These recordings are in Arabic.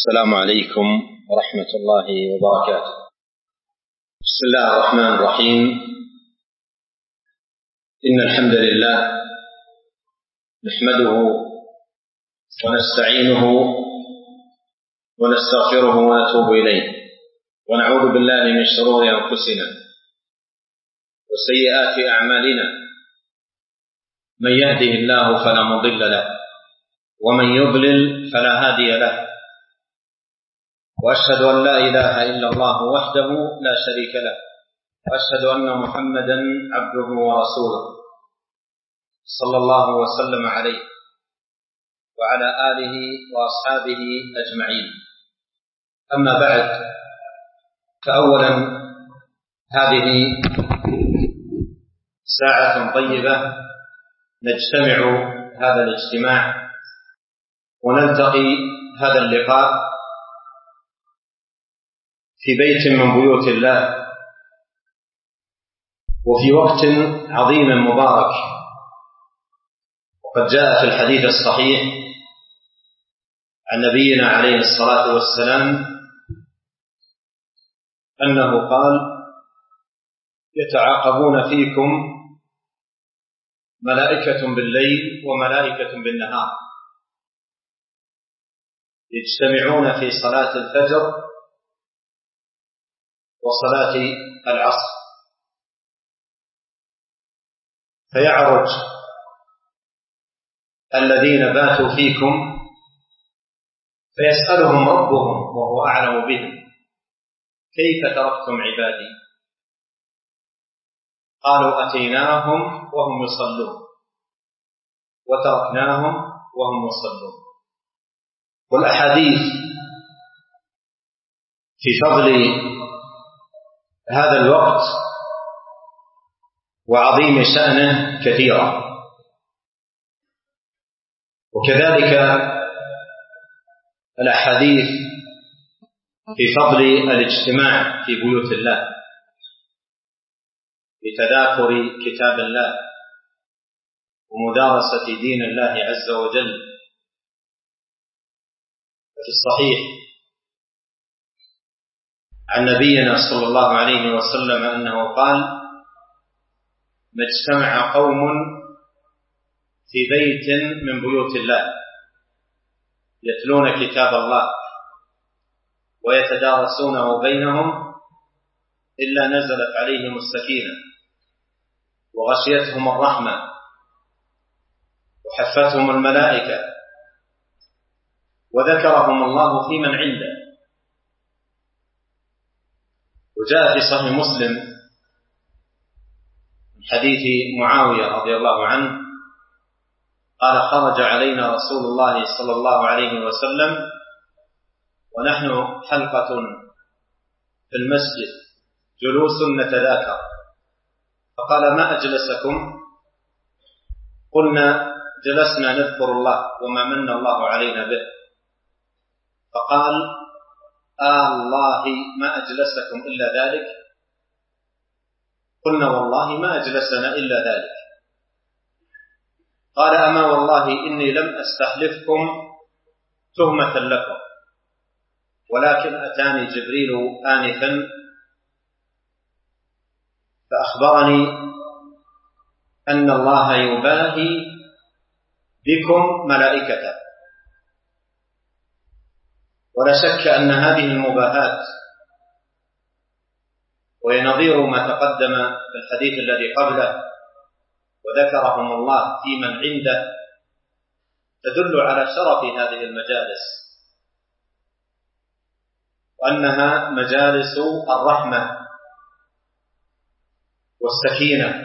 السلام عليكم ورحمة الله وبركاته. بسم الله الرحمن الرحيم. إن الحمد لله نحمده ونستعينه ونستغفره ونتوب إليه، ونعوذ بالله من شرور أنفسنا وسيئات أعمالنا، من يهده الله فلا مضل له ومن يضلل فلا هادي له، وأشهد أن لا إله إلا الله وحده لا شريك له، وأشهد أن محمدا عبده ورسوله صلى الله وسلم عليه وعلى آله وأصحابه أجمعين. أما بعد، فأولا هذه ساعة طيبة نجتمع هذا الاجتماع ونلتقي هذا اللقاء في بيت من بيوت الله، وفي وقت عظيم مبارك. وقد جاء في الحديث الصحيح عن نبينا عليه الصلاة والسلام أنه قال: يتعاقبون فيكم ملائكة بالليل وملائكة بالنهار، يجتمعون في صلاة الفجر وصلاة العصر، فيعرج الذين باتوا فيكم فيسألهم ربهم وهو أعلم بهم: كيف تركتم عبادي؟ قالوا: أتيناهم وهم يصلون وتركناهم وهم يصلون. والأحاديث في فضل هذا الوقت وعظيم شأنه كثيرة، وكذلك الأحاديث في فضل الاجتماع في بيوت الله لتذاكر كتاب الله ومدارسة دين الله عز وجل. في الصحيح عن نبينا صلى الله عليه وسلم أنه قال: ما اجتمع قوم في بيت من بيوت الله يتلون كتاب الله ويتدارسونه بينهم إلا نزلت عليهم السكينة وغشيتهم الرحمة وحفتهم الملائكة وذكرهم الله في من عنده. وجاء في صحيح مسلم من حديث معاوية رضي الله عنه قال: خرج علينا رسول الله صلى الله عليه وسلم ونحن حلقة في المسجد جلوس نتذاكر، فقال: ما أجلسكم؟ قلنا: جلسنا نذكر الله وما من الله علينا به. فقال: الله ما أجلسكم إلا ذلك؟ قلنا: والله ما أجلسنا إلا ذلك. قال: أما والله إني لم أستحلفكم تهمة لكم، ولكن أتاني جبريل آنفا فأخبرني أن الله يباهي بكم ملائكته. ولا شك أن هذه المباهات، وهي نظير ما تقدم في الحديث الذي قبله وذكرهم الله في من عنده، تدل على شرف هذه المجالس، وأنها مجالس الرحمة والسكينة،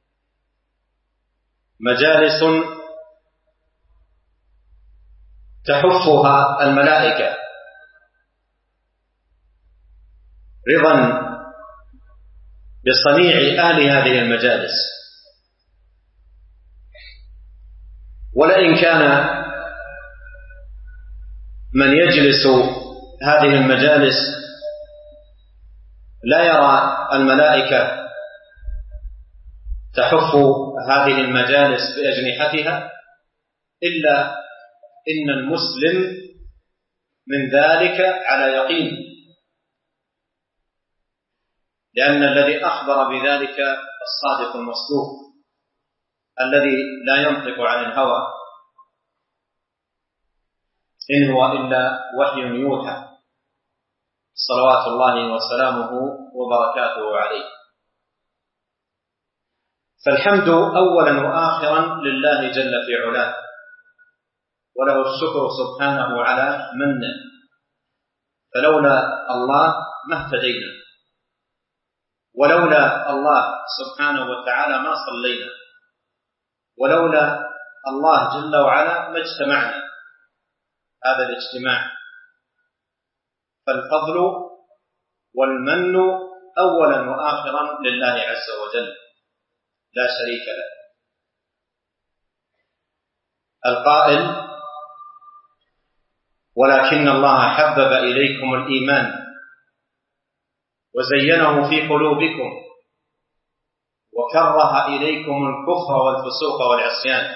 مجالس تحفها الملائكة رضا بصنيع أهل هذه المجالس. ولئن كان من يجلس هذه المجالس لا يرى الملائكة تحف هذه المجالس بأجنحتها، إلا إن المسلم من ذلك على يقين، لأن الذي أخبر بذلك الصادق المصدوق الذي لا ينطق عن الهوى، إن هو إلا وحي يوحى، صلوات الله وسلامه وبركاته عليه. فالحمد أولا وآخرا لله جل في علاه، وله الشكر سبحانه على منه، فلولا الله ما اهتدينا، ولولا الله سبحانه وتعالى ما صلينا، ولولا الله جل وعلا ما اجتمعنا هذا الاجتماع. فالفضل والمن أولا وآخرا لله عز وجل لا شريك له. القائل: ولكن الله حبب إليكم الإيمان وزينه في قلوبكم وكره إليكم الكفر والفسوق والعصيان،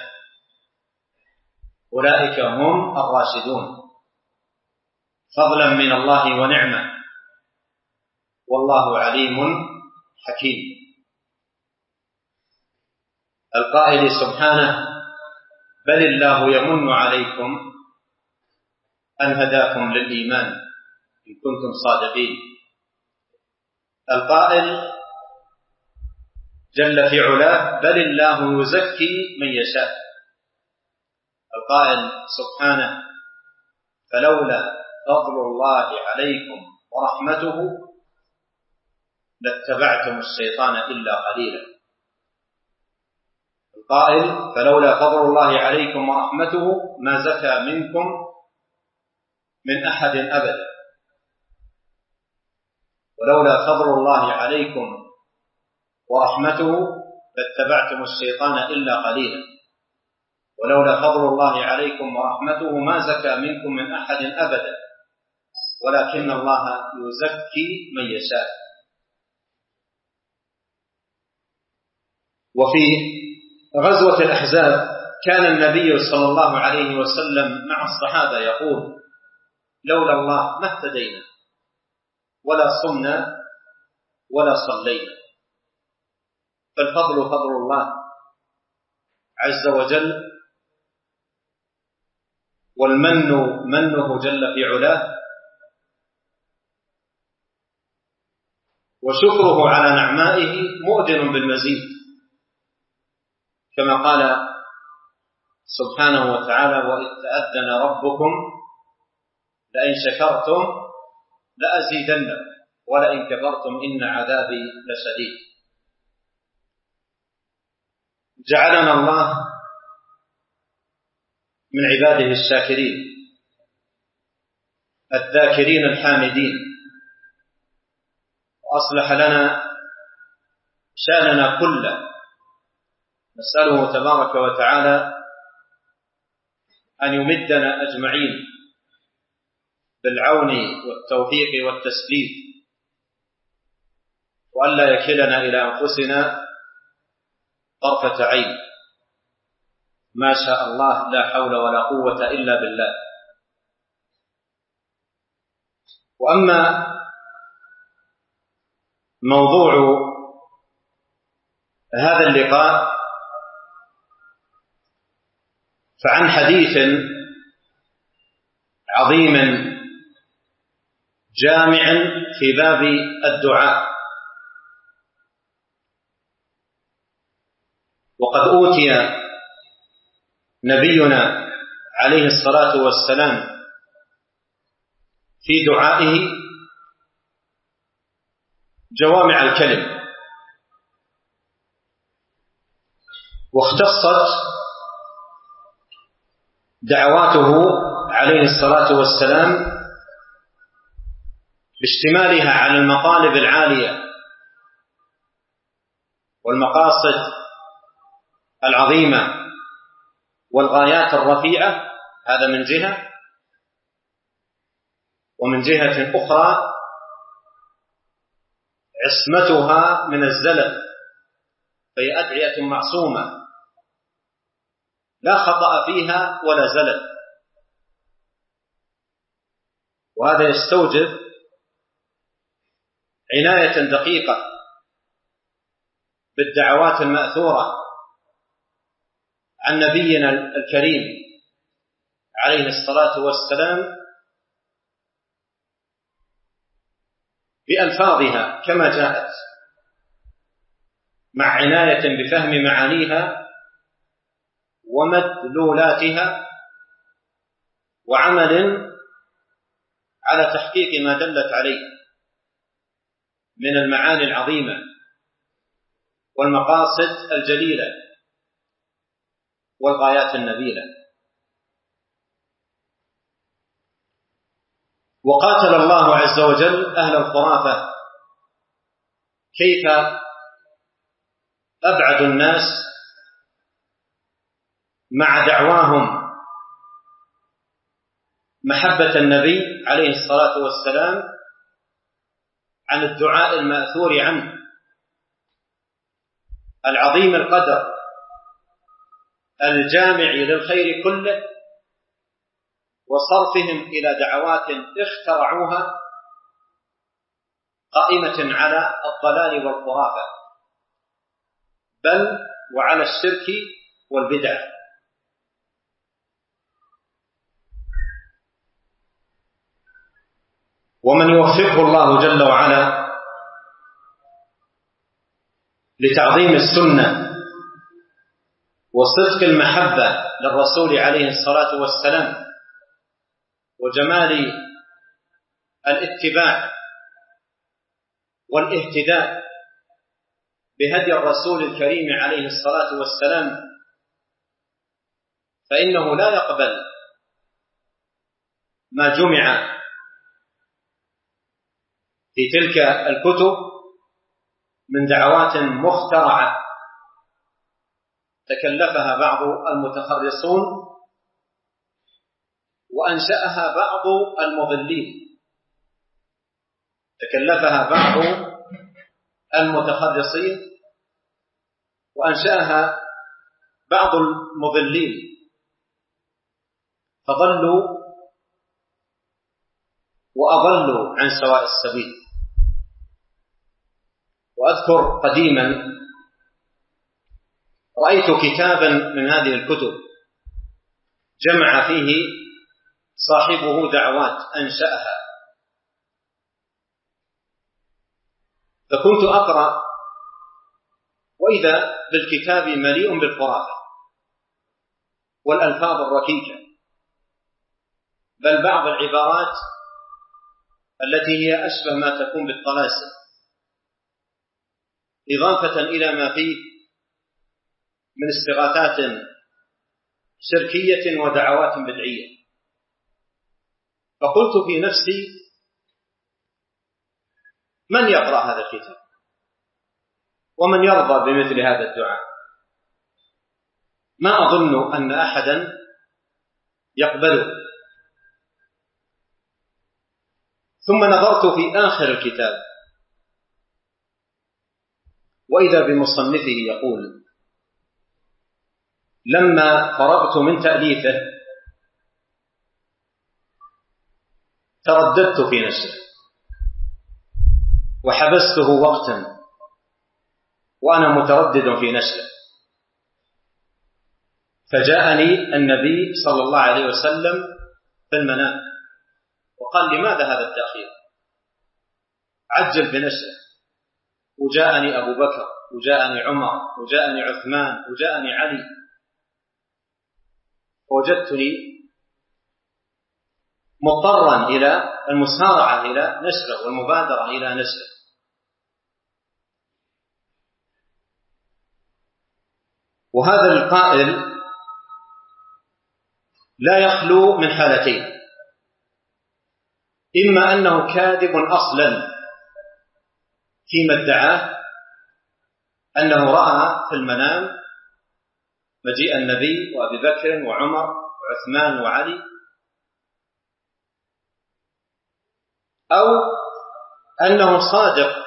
أولئك هم الراشدون، فضلا من الله ونعمة، والله عليم حكيم. القائل سبحانه: بل الله يمن عليكم أن هداكم للإيمان إن كنتم صادقين. القائل جل في علاه: بل الله يزكي من يشاء. القائل سبحانه: فلولا فضل الله عليكم ورحمته لاتبعتم الشيطان إلا قليلا. القائل: فلولا فضل الله عليكم ورحمته ما زكى منكم من أحد أبدا. ولولا فضل الله عليكم ورحمته لاتبعتم الشيطان إلا قليلا. ولولا فضل الله عليكم ورحمته ما زكى منكم من أحد أبدا، ولكن الله يزكي من يشاء. وفي غزوة الأحزاب كان النبي صلى الله عليه وسلم مع الصحابة يقول: لولا الله ما اهتدينا ولا صمنا ولا صلينا. فالفضل فضل الله عز وجل، والمن منه جل في علاه، وشكره على نعمائه مؤذن بالمزيد، كما قال سبحانه وتعالى: وإذ تأذن ربكم لئن شكرتم لأزيدنكم ولئن كفرتم إن عذابي لشديد. جعلنا الله من عباده الشاكرين الذاكرين الحامدين، وأصلح لنا شأننا كله. نسأله تبارك وتعالى أن يمدنا أجمعين بالعون والتوفيق والتسديد، وألا يكلنا إلى أنفسنا طرفة عين. ما شاء الله لا حول ولا قوة إلا بالله. وأما موضوع هذا اللقاء فعن حديث عظيم جامع في باب الدعاء. وقد أوتي نبينا عليه الصلاة والسلام في دعائه جوامع الكلم، واختصت دعواته عليه الصلاة والسلام باشتمالها على المطالب العالية والمقاصد العظيمة والغايات الرفيعة، هذا من جهة. ومن جهة أخرى عصمتها من الزلل، فهي أدعية معصومة لا خطأ فيها ولا زلل. وهذا يستوجب عناية دقيقة بالدعوات المأثورة عن نبينا الكريم عليه الصلاة والسلام بألفاظها كما جاءت، مع عناية بفهم معانيها ومدلولاتها، وعمل على تحقيق ما دلت عليه من المعاني العظيمة والمقاصد الجليلة والغايات النبيلة. وقاتل الله عز وجل أهل الخرافة كيف أبعدوا الناس مع دعواهم محبة النبي عليه الصلاة والسلام عن الدعاء المأثور عنه العظيم القدر الجامع للخير كله، وصرفهم إلى دعوات اخترعوها قائمة على الضلال والخرافة، بل وعلى الشرك والبدع. ومن يوفقه الله جل وعلا لتعظيم السنة وصدق المحبة للرسول عليه الصلاة والسلام وجمال الاتباع والاهتداء بهدي الرسول الكريم عليه الصلاة والسلام، فإنه لا يقبل ما جمع في تلك الكتب من دعوات مخترعة تكلفها بعض المتخرصون وأنشأها بعض المضلين، تكلفها بعض المتخرصين وأنشأها بعض المضلين فضلوا وأضلوا عن سواء السبيل. وأذكر قديما رأيت كتابا من هذه الكتب جمع فيه صاحبه دعوات أنشأها، فكنت أقرأ وإذا بالكتاب مليء بالخرافة والألفاظ الركيكة، بل بعض العبارات التي هي أشبه ما تكون بالطلاسم، إضافة إلى ما فيه من استغاثات شركية ودعوات بدعية. فقلت في نفسي من يقرأ هذا الكتاب ومن يرضى بمثل هذا الدعاء؟ ما أظن أن أحدا يقبله. ثم نظرت في آخر الكتاب وإذا بمصنفه يقول: لما فرغت من تأليفه ترددت في نشره وحبسته وقتا وأنا متردد في نشره، فجاءني النبي صلى الله عليه وسلم في المنام وقال: لماذا هذا التأخير؟ عجل بنشره. وجاءني أبو بكر وجاءني عمر وجاءني عثمان وجاءني علي، ووجدتني مضطرا إلى المسارعة إلى نشره والمبادرة إلى نشره. وهذا القائل لا يخلو من حالتين: إما أنه كاذب أصلا فيما ادعاه أنه رأى في المنام مجيء النبي وأبي بكر وعمر وعثمان وعلي، أو أنه صادق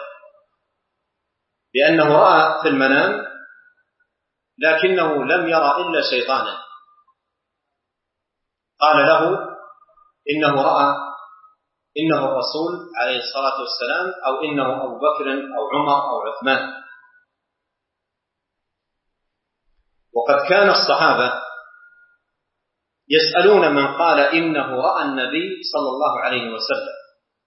بأنه رأى في المنام لكنه لم يرى إلا شيطانا قال له إنه رأى إنه الرسول عليه الصلاة والسلام، أو إنه أبو بكر أو عمر أو عثمان. وقد كان الصحابة يسألون من قال إنه رأى النبي صلى الله عليه وسلم: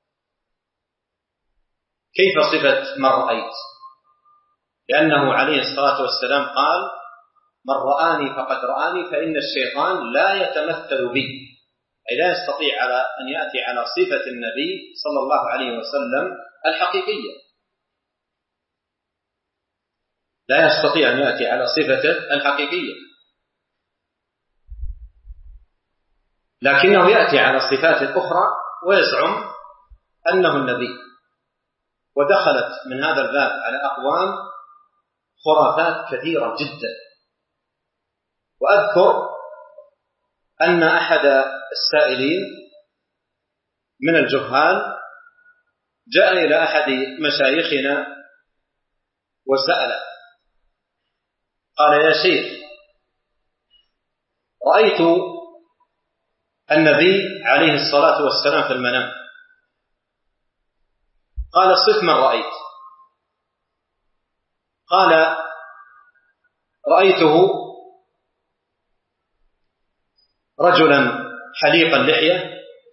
كيف صفة من رأيت؟ لأنه عليه الصلاة والسلام قال: من رآني فقد رآني، فإن الشيطان لا يتمثل بي، أي لا يستطيع أن يأتي على صفة النبي صلى الله عليه وسلم الحقيقية، لا يستطيع أن يأتي على صفته الحقيقية، لكنه يأتي على صفات أخرى ويزعم أنه النبي. ودخلت من هذا الباب على أقوام خرافات كثيرة جدا. وأذكر أن أحد السائلين من الجهال جاء إلى أحد مشايخنا وسأل، قال: يا شيخ، رأيت النبي عليه الصلاة والسلام في المنام. قال: صف من رأيت؟ قال: رأيته رجلا حليق اللحية،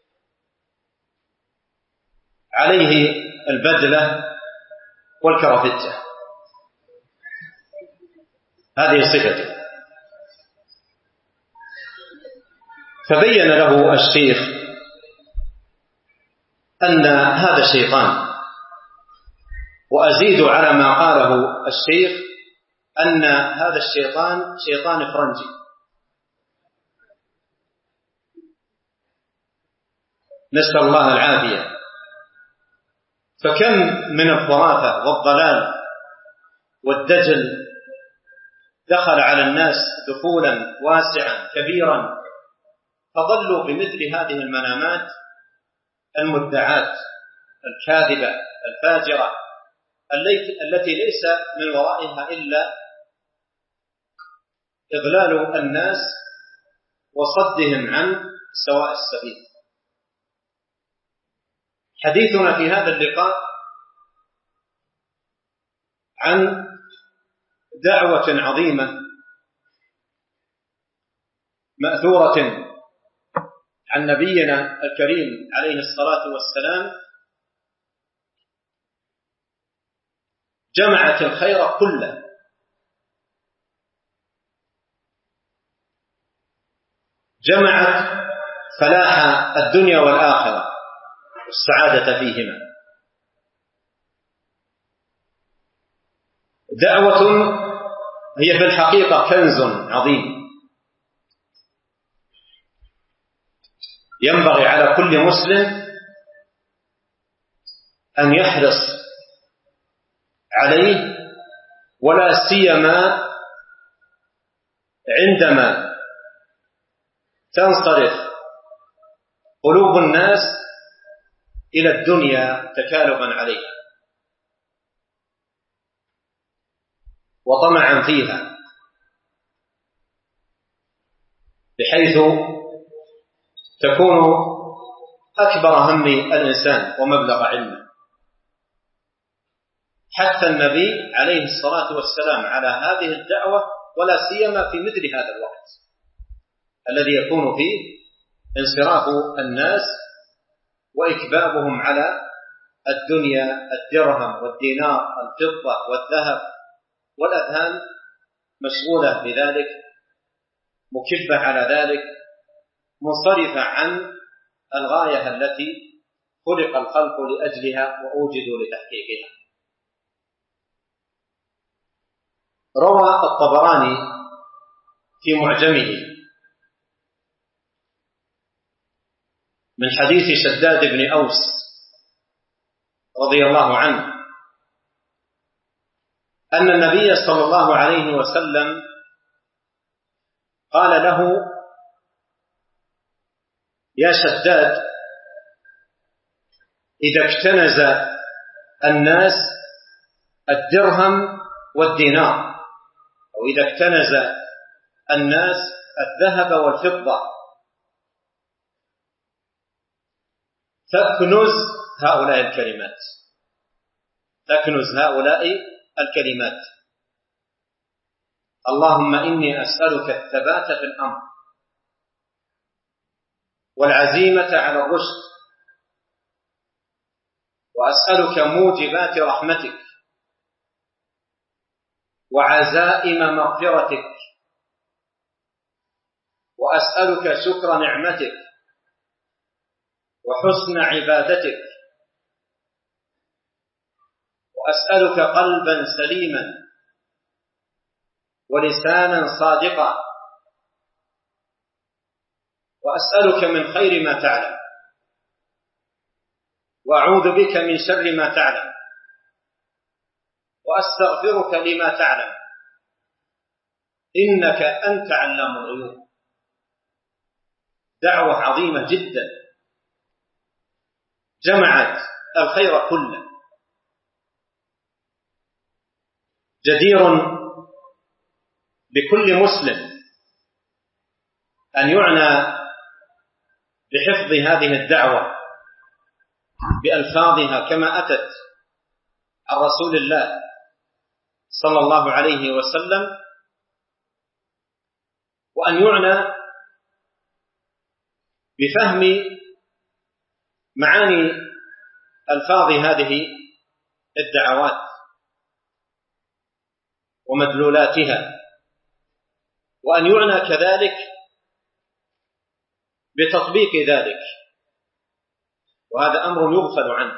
عليه البدلة والكرافتة، هذه صفته. فبين له الشيخ أن هذا شيطان، وأزيد على ما قاله الشيخ أن هذا الشيطان شيطان فرنجي. نسأل الله العافية. فكم من الخرافة والضلال والدجل دخل على الناس دخولا واسعا كبيرا، فضلوا بمثل هذه المنامات المدعاة الكاذبة الفاجرة التي ليس من ورائها إلا إضلال الناس وصدهم عن سواء السبيل. حديثنا في هذا اللقاء عن دعوة عظيمة مأثورة عن نبينا الكريم عليه الصلاة والسلام، جمعت الخير كله، جمعت فلاح الدنيا والآخرة والسعادة فيهما. دعوة هي في الحقيقة كنز عظيم ينبغي على كل مسلم أن يحرص عليه، ولا سيما عندما تنصرف قلوب الناس إلى الدنيا تكالبا عليها وطمعا فيها، بحيث تكون أكبر هم الإنسان ومبلغ علمه. حث النبي عليه الصلاة والسلام على هذه الدعوة، ولا سيما في مثل هذا الوقت الذي يكون فيه انصراف الناس وإكبابهم على الدنيا، الدرهم والدينار، الفضة والذهب، والأذهان مشغولة بذلك، مكبة على ذلك، منصرفة عن الغاية التي خلق الخلق لأجلها وأوجدوا لتحقيقها. روى الطبراني في معجمه من حديث شداد بن أوس رضي الله عنه أن النبي صلى الله عليه وسلم قال له: يا شداد، إذا اكتنز الناس الدرهم والدينار، أو إذا اكتنز الناس الذهب والفضة، تكنز هؤلاء الكلمات، تكنز هؤلاء الكلمات. اللهم إني أسألك الثبات في الأمر والعزيمة على الرشد، وأسألك موجبات رحمتك وعزائم مغفرتك، وأسألك شكر نعمتك وحسن عبادتك، وأسألك قلبا سليما ولسانا صادقا، وأسألك من خير ما تعلم، وأعوذ بك من شر ما تعلم، وأستغفرك لما تعلم، إنك أنت علام الغيوب. دعوة عظيمة جدا جمعت الخير كله. جدير بكل مسلم أن يعنى بحفظ هذه الدعوة بألفاظها كما أتت عن رسول الله صلى الله عليه وسلم، وأن يعنى بفهم معاني ألفاظ هذه الدعوات ومدلولاتها، وأن يعنى كذلك بتطبيق ذلك، وهذا أمر يغفل عنه.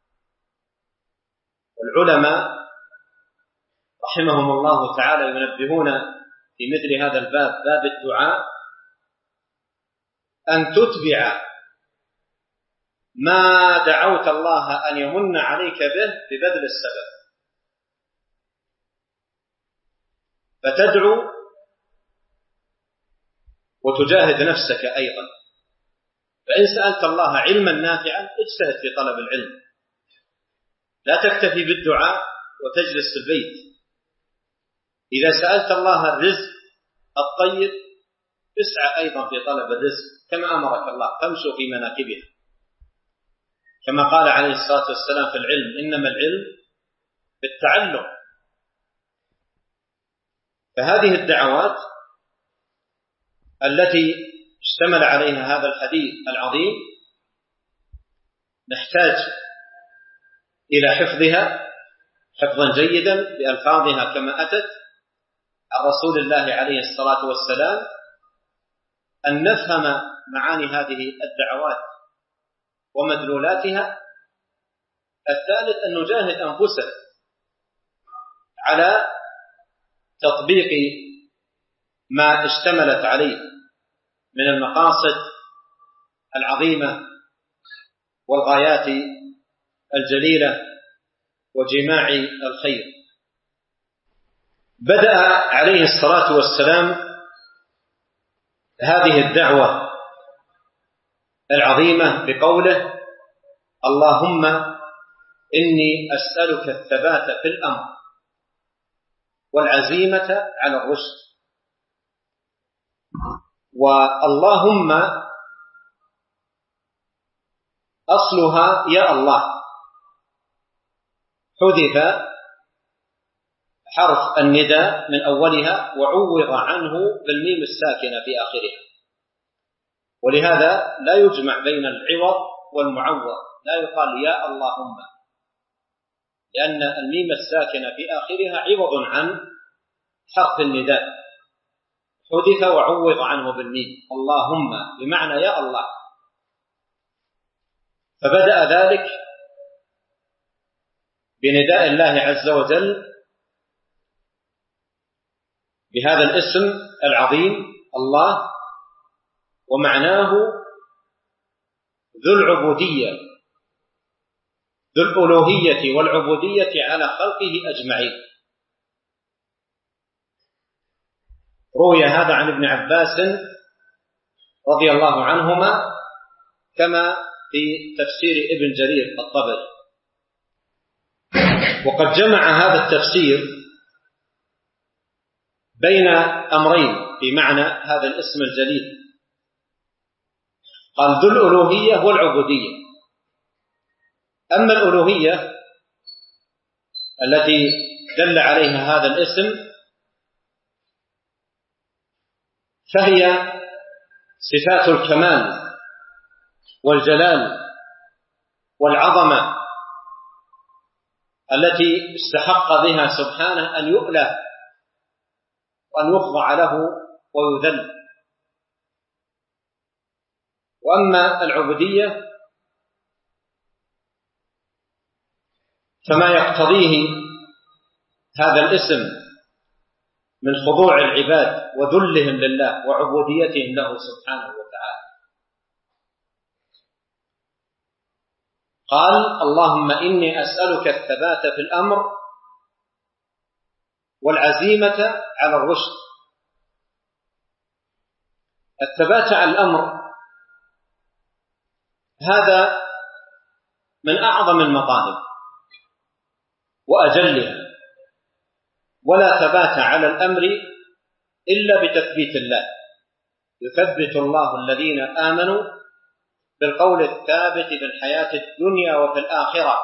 والعلماء رحمهم الله تعالى ينبهون في مثل هذا الباب، باب الدعاء، أن تتبع ما دعوت الله أن يمن عليك به ببذل السبب، فتدعو وتجاهد نفسك أيضا. فإن سألت الله علما نافعا اجتهد في طلب العلم، لا تكتفي بالدعاء وتجلس في البيت. إذا سألت الله الرزق الطيب اسعى أيضا في طلب الرزق كما أمرك الله، فامشوا في مناكبها، كما قال عليه الصلاة والسلام في العلم: إنما العلم بالتعلم. فهذه الدعوات التي اشتمل عليها هذا الحديث العظيم نحتاج إلى حفظها حفظا جيدا بألفاظها كما أتت عن رسول الله عليه الصلاة والسلام، أن نفهم معاني هذه الدعوات ومدلولاتها. الثالث أن نجاهد أنفسنا على تطبيق ما اشتملت عليه من المقاصد العظيمة والغايات الجليلة وجماع الخير. بدأ عليه الصلاة والسلام هذه الدعوة العظيمة بقوله: اللهم إني أسألك الثبات في الأمر والعزيمة على الرشد. واللهم أصلها يا الله، حذف حرف النداء من أولها وعوض عنه بالميم الساكنة في آخرها، ولهذا لا يجمع بين العوض والمعوض، لا يقال يا اللهم، لأن الميم الساكنة في آخرها عوض عن حرف النداء، حذف وعوض عنه بالميم، اللهم بمعنى يا الله. فبدأ ذلك بنداء الله عز وجل بهذا الاسم العظيم الله، ومعناه ذو العبودية، ذو الألوهية والعبودية على خلقه أجمعين. روي هذا عن ابن عباس رضي الله عنهما كما في تفسير ابن جرير الطبري. وقد جمع هذا التفسير بين أمرين في معنى هذا الاسم الجليل، قال ذو الألوهية والعبودية. أما الألوهية التي دل عليها هذا الاسم فهي صفات الكمال والجلال والعظمة التي استحق بها سبحانه أن يؤله وأن يخضع له ويذل. وأما العبودية فما يقتضيه هذا الاسم من خضوع العباد وذلهم لله وعبوديتهم له سبحانه وتعالى. قال: اللهم إني أسألك الثبات في الأمر والعزيمة على الرشد. الثبات على الأمر هذا من أعظم المطالب وأجلها، ولا ثبات على الأمر إلا بتثبيت الله. يثبت الله الذين آمنوا بالقول الثابت في الحياة الدنيا وفي الآخرة،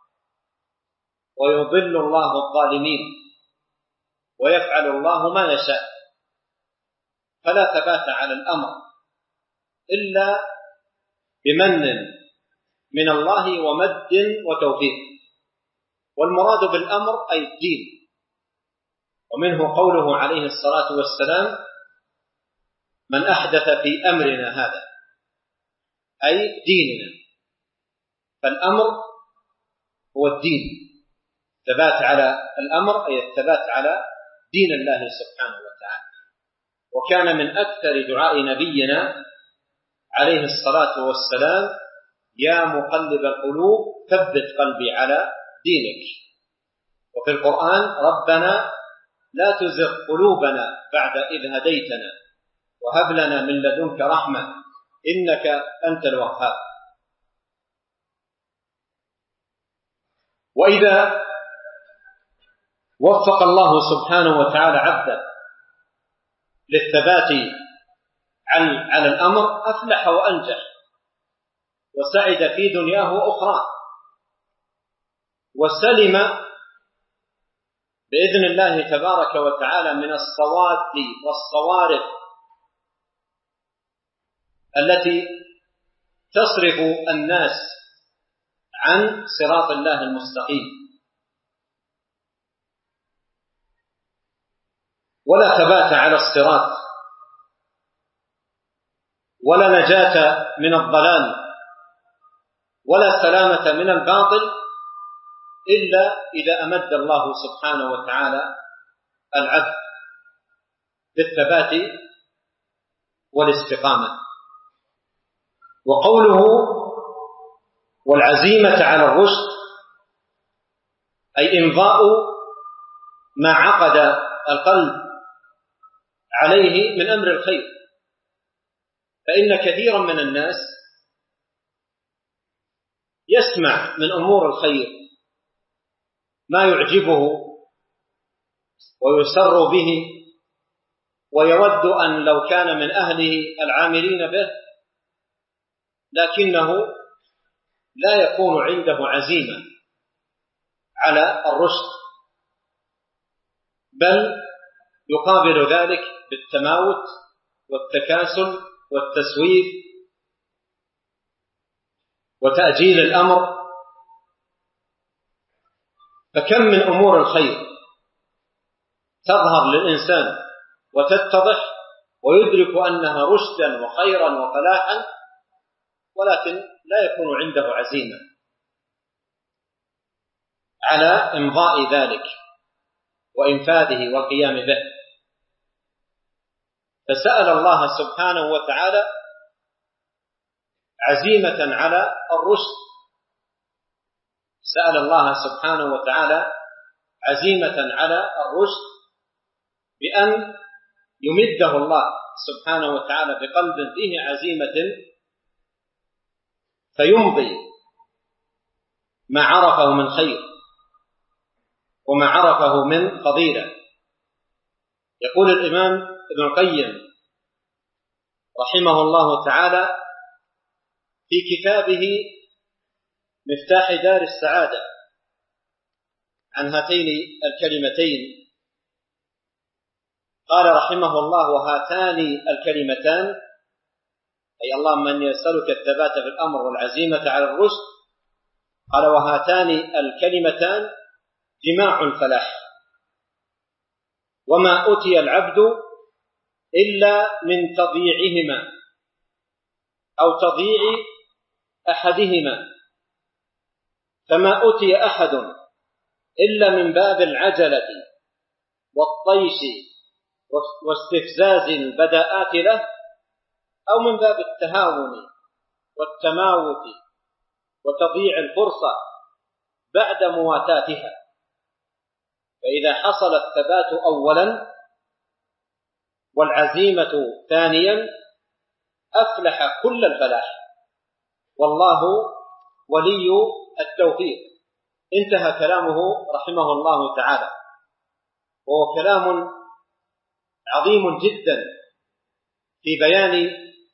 ويضل الله الظالمين، ويفعل الله ما يشاء. فلا ثبات على الأمر إلا بمن من الله ومد وتوفيق. والمراد بالأمر أي الدين، ومنه قوله عليه الصلاة والسلام: من أحدث في أمرنا هذا، أي ديننا. فالأمر هو الدين، الثبات على الأمر أي الثبات على دين الله سبحانه وتعالى. وكان من أكثر دعاء نبينا عليه الصلاة والسلام: يا مقلب القلوب ثبت قلبي على دينك. وفي القرآن: ربنا لا تزغ قلوبنا بعد إذ هديتنا وهب لنا من لدنك رحمة إنك أنت الوهاب. وإذا وفق الله سبحانه وتعالى عبدا للثبات على الأمر أفلح وأنجح وسعد في دنياه وأخرى، وسلم بإذن الله تبارك وتعالى من الصواد والصوارف التي تصرف الناس عن صراط الله المستقيم. ولا ثبات على الصراط ولا نجاة من الضلال ولا سلامة من الباطل إلا إذا أمد الله سبحانه وتعالى العبد بالثبات والاستقامة. وقوله والعزيمة على الرشد أي إمضاء ما عقد القلب عليه من أمر الخير. فإن كثيرا من الناس يسمع من أمور الخير ما يعجبه ويسر به، ويود أن لو كان من أهله العاملين به، لكنه لا يكون عنده عزيمة على الرشد، بل يقابل ذلك بالتماوت والتكاسل والتسويف وتأجيل الأمر. فكم من أمور الخير تظهر للإنسان وتتضح ويدرك أنها رشدا وخيرا وفلاحا، ولكن لا يكون عنده عزيمة على إمضاء ذلك وإنفاذه والقيام به. فسأل الله سبحانه وتعالى عزيمة على الرشد، سأل الله سبحانه وتعالى عزيمة على الرشد بأن يمده الله سبحانه وتعالى بقلب فيه عزيمة فيمضي ما عرفه من خير وما عرفه من فضيلة. يقول الإمام ابن القيم رحمه الله تعالى في كتابه مفتاح دار السعادة عن هاتين الكلمتين. قال رحمه الله: وهاتان الكلمتان، أي اللهم أني أسألك الثبات في الأمر والعزيمة على الرشد. قال: وهاتان الكلمتان جماع الفلاح، وما أتي العبد إلا من تضييعهما أو تضييع أحدهما، فما أتي أحد إلا من باب العجلة والطيش واستفزاز البداءات له، أو من باب التهاون والتماوت وتضييع الفرصة بعد مواتاتها. فإذا حصل الثبات أولا والعزيمة ثانيا أفلح كل الفلاح، والله ولي التوفيق. انتهى كلامه رحمه الله تعالى، وهو كلام عظيم جدا في بيان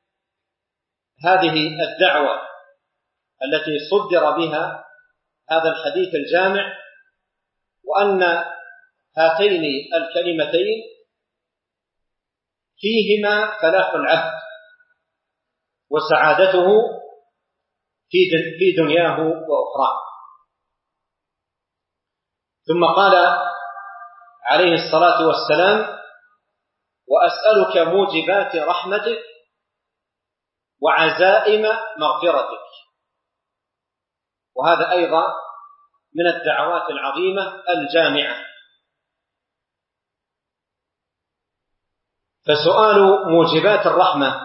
هذه الدعوة التي صدر بها هذا الحديث الجامع، وأن هاتين الكلمتين فيهما فلاح العبد وسعادته في دنياه وأخراه. ثم قال عليه الصلاة والسلام: وأسألك موجبات رحمتك وعزائم مغفرتك. وهذا أيضا من الدعوات العظيمة الجامعة. فسؤال موجبات الرحمة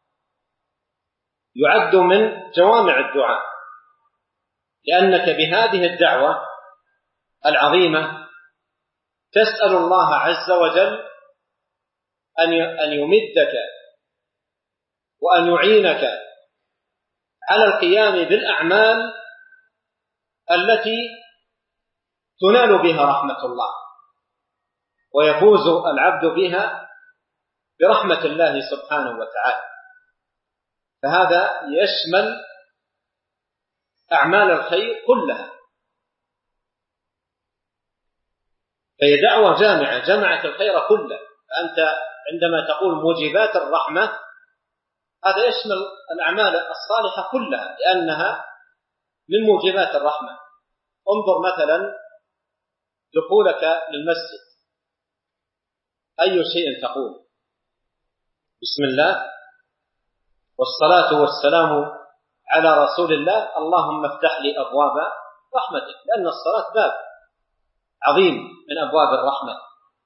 يعد من جوامع الدعاء، لأنك بهذه الدعوة العظيمة تسأل الله عز وجل أن يمدك وأن يعينك على القيام بالأعمال التي تنال بها رحمة الله، ويفوز العبد بها برحمة الله سبحانه وتعالى. فهذا يشمل أعمال الخير كلها، فهي دعوة جامعة جمعت الخير كله. فأنت عندما تقول موجبات الرحمة هذا يشمل الأعمال الصالحة كلها، لأنها من موجبات الرحمة. انظر مثلا دخولك للمسجد، أي شيء تقول؟ بسم الله والصلاة والسلام على رسول الله، اللهم افتح لي أبواب رحمتك، لأن الصلاة باب عظيم من أبواب الرحمة.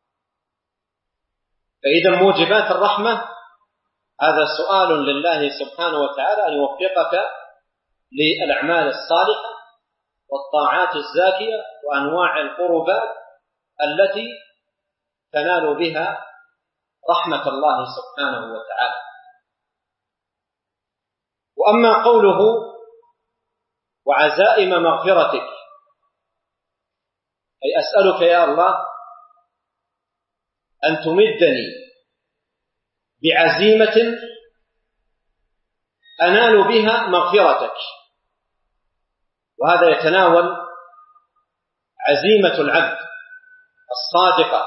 فإذا موجبات الرحمة هذا سؤال لله سبحانه وتعالى أن يوفقك للأعمال الصالحة والطاعات الزاكية وأنواع القربات التي تنال بها رحمة الله سبحانه وتعالى. وأما قوله وعزائم مغفرتك، أي أسألك يا الله أن تمدني بعزيمة أنال بها مغفرتك. وهذا يتناول عزيمة العبد الصادقة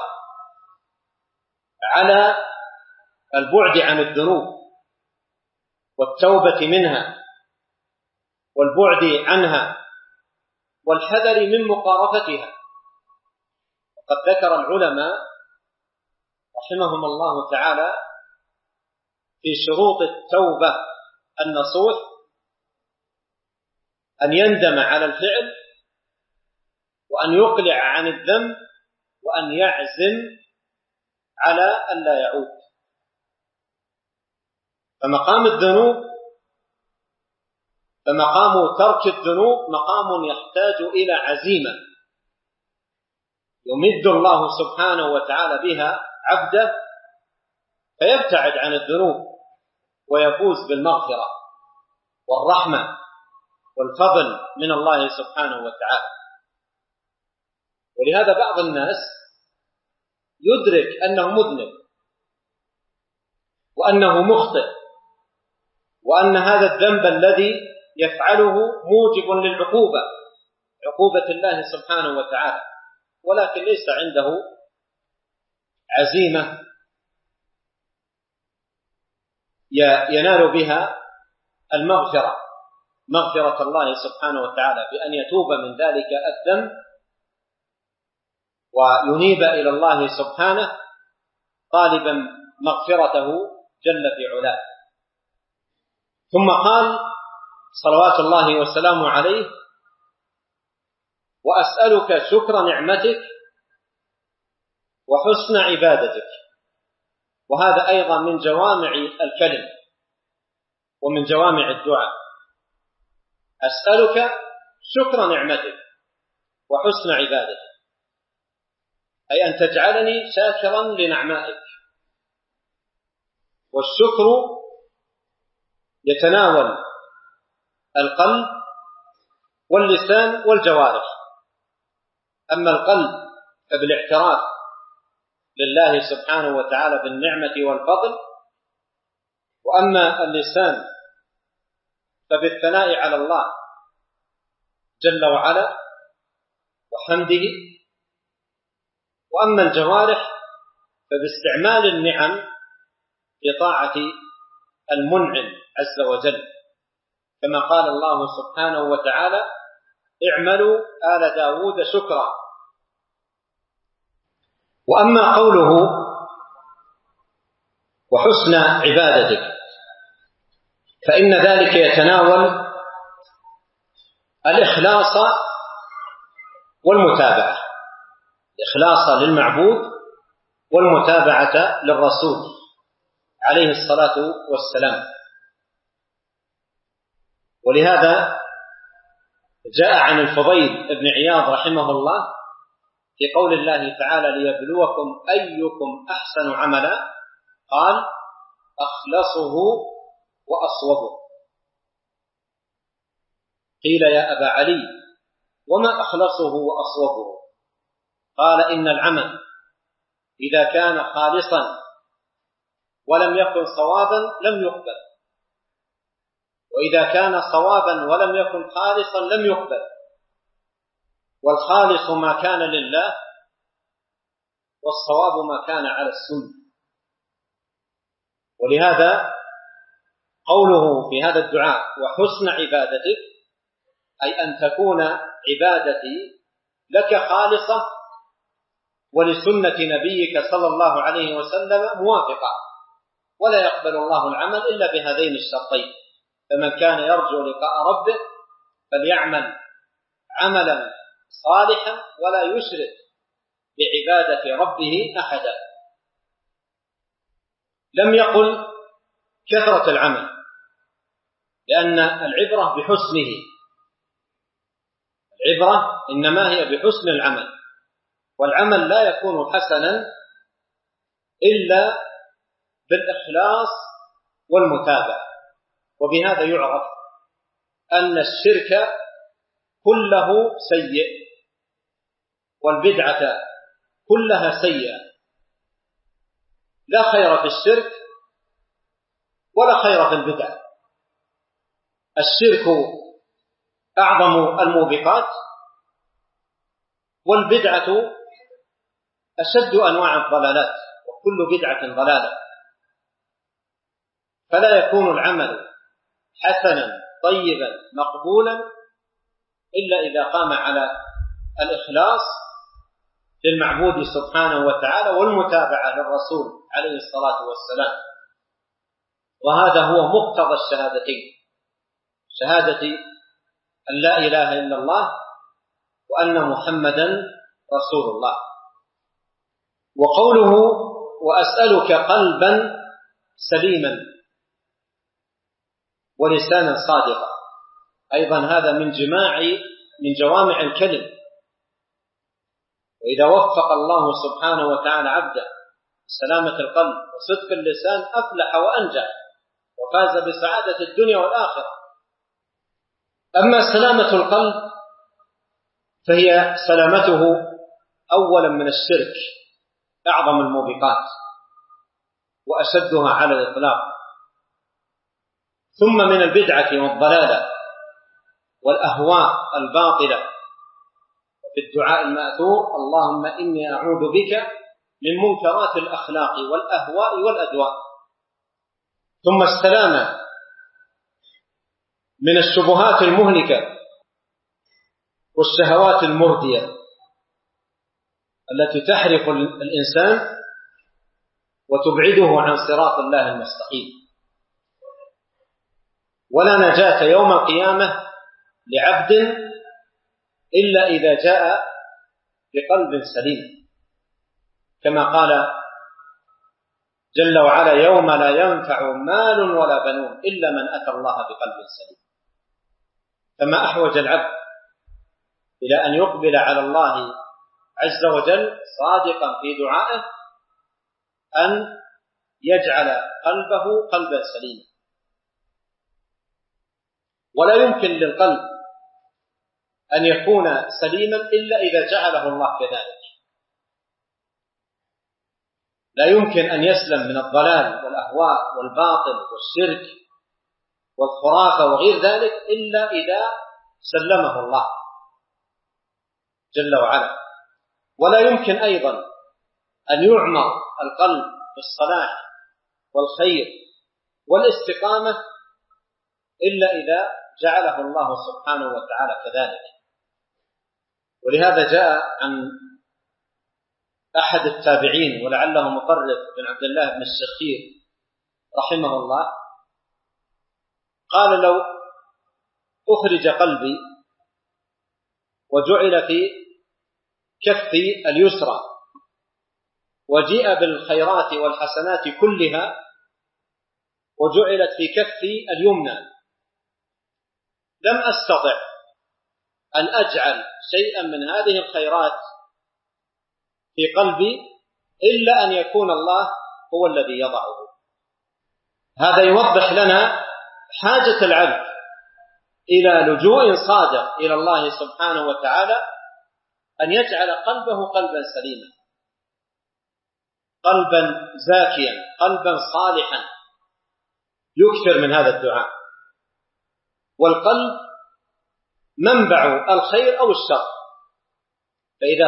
على البعد عن الذنوب والتوبة منها والبعد عنها والحذر من مقارفتها. وقد ذكر العلماء رحمهم الله تعالى في شروط التوبة النصوح أن يندم على الفعل، وأن يقلع عن الذنب، وأن يعزم على أن لا يعود. فمقام ترك الذنوب مقام يحتاج إلى عزيمة يمد الله سبحانه وتعالى بها عبده فيبتعد عن الذنوب ويفوز بالمغفرة والرحمة والفضل من الله سبحانه وتعالى. ولهذا بعض الناس يدرك أنه مذنب وأنه مخطئ، وأن هذا الذنب الذي يفعله موجب للعقوبة، عقوبة الله سبحانه وتعالى، ولكن ليس عنده عزيمة ينال بها المغفرة، مغفرة الله سبحانه وتعالى، بأن يتوب من ذلك الذنب وينيب إلى الله سبحانه طالبا مغفرته جل في علاه. ثم قال صلوات الله وسلامه عليه: وأسألك شكر نعمتك وحسن عبادتك. وهذا أيضا من جوامع الكلم ومن جوامع الدعاء. أسألك شكر نعمتك وحسن عبادتك، أي أن تجعلني شاكرا لنعمائك. والشكر يتناول القلب واللسان والجوارح. أما القلب فبالاعتراف لله سبحانه وتعالى بالنعمة والفضل، وأما اللسان فبالثناء على الله جل وعلا وحمده، وأما الجوارح فباستعمال النعم في طاعة المنعم عز وجل، كما قال الله سبحانه وتعالى: اعملوا آل داود شكرا. وأما قوله وحسن عبادتك فإن ذلك يتناول الإخلاص والمتابعة، إخلاص للمعبود والمتابعة للرسول عليه الصلاة والسلام. ولهذا جاء عن الفضيل بن عياض رحمه الله في قول الله تعالى: ليبلوكم أيكم أحسن عملا، قال: أخلصه وأصوبه. قيل: يا أبا علي وما أخلصه وأصوبه؟ قال: إن العمل إذا كان خالصا ولم يكن صوابا لم يقبل، وإذا كان صوابا ولم يكن خالصا لم يقبل، والخالص ما كان لله، والصواب ما كان على السنة. ولهذا قوله في هذا الدعاء: وحسن عبادتك، أي أن تكون عبادتي لك خالصة ولسنة نبيك صلى الله عليه وسلم موافقة، ولا يقبل الله العمل إلا بهذين الشرطين. فمن كان يرجو لقاء ربه فليعمل عملا صالحا ولا يشرك بعبادة ربه أحدا. لم يقل كثرة العمل، لأن العبرة بحسنه، العبرة إنما هي بحسن العمل، والعمل لا يكون حسنا إلا بالإخلاص والمتابعة. وبهذا يعرف أن الشرك كله سيء، والبدعة كلها سيئة، لا خير في الشرك ولا خير في البدعة. الشرك أعظم الموبقات، والبدعة أشد أنواع الضلالات، وكل بدعة ضلالة. فلا يكون العمل حسنا طيبا مقبولا إلا إذا قام على الإخلاص للمعبود سبحانه وتعالى والمتابعة للرسول عليه الصلاة والسلام. وهذا هو مقتضى الشهادتين، شهادة أن لا إله إلا الله وأن محمدا رسول الله. وقوله وأسألك قلبا سليما ولسانا صادقا، أيضا هذا من جوامع الكلم. وإذا وفق الله سبحانه وتعالى عبده سلامة القلب وصدق اللسان أفلح وأنجح وفاز بسعادة الدنيا والآخرة. أما سلامة القلب فهي سلامته أولا من الشرك، أعظم الموبقات وأشدها على الإطلاق، ثم من البدعة والضلالة، والأهواء الباطلة. وفي الدعاء المأثور: اللهم إني أعوذ بك من منكرات الأخلاق والأهواء والأدواء. ثم السلامة من الشبهات المهلكة والشهوات المردية التي تحرق الإنسان وتبعده عن صراط الله المستقيم. ولا نجاة يوم القيامة لعبد إلا إذا جاء بقلب سليم، كما قال جل وعلا: يوم لا ينفع مال ولا بنون إلا من أتى الله بقلب سليم. فما أحوج العبد إلى أن يقبل على الله عز وجل صادقا في دعائه أن يجعل قلبه قلبا سليما. ولا يمكن للقلب أن يكون سليما إلا إذا جعله الله كذلك. لا يمكن أن يسلم من الضلال والأهواء والباطل والشرك والخرافة وغير ذلك إلا إذا سلمه الله جل وعلا. ولا يمكن أيضا أن يعمر القلب بالصلاح والخير والاستقامة إلا إذا جعله الله سبحانه وتعالى كذلك. ولهذا جاء عن أحد التابعين ولعله مطرف بن عبد الله بن الشخير رحمه الله قال: لو أخرج قلبي وجعل في كفي اليسرى وجيء بالخيرات والحسنات كلها وجعلت في كفي اليمنى لم أستطع أن أجعل شيئا من هذه الخيرات في قلبي إلا أن يكون الله هو الذي يضعه. هذا يوضح لنا حاجة العبد إلى لجوء صادق إلى الله سبحانه وتعالى أن يجعل قلبه قلبا سليما، قلبا زاكيا، قلبا صالحا، يكثر من هذا الدعاء. والقلب منبع الخير أو الشر، فإذا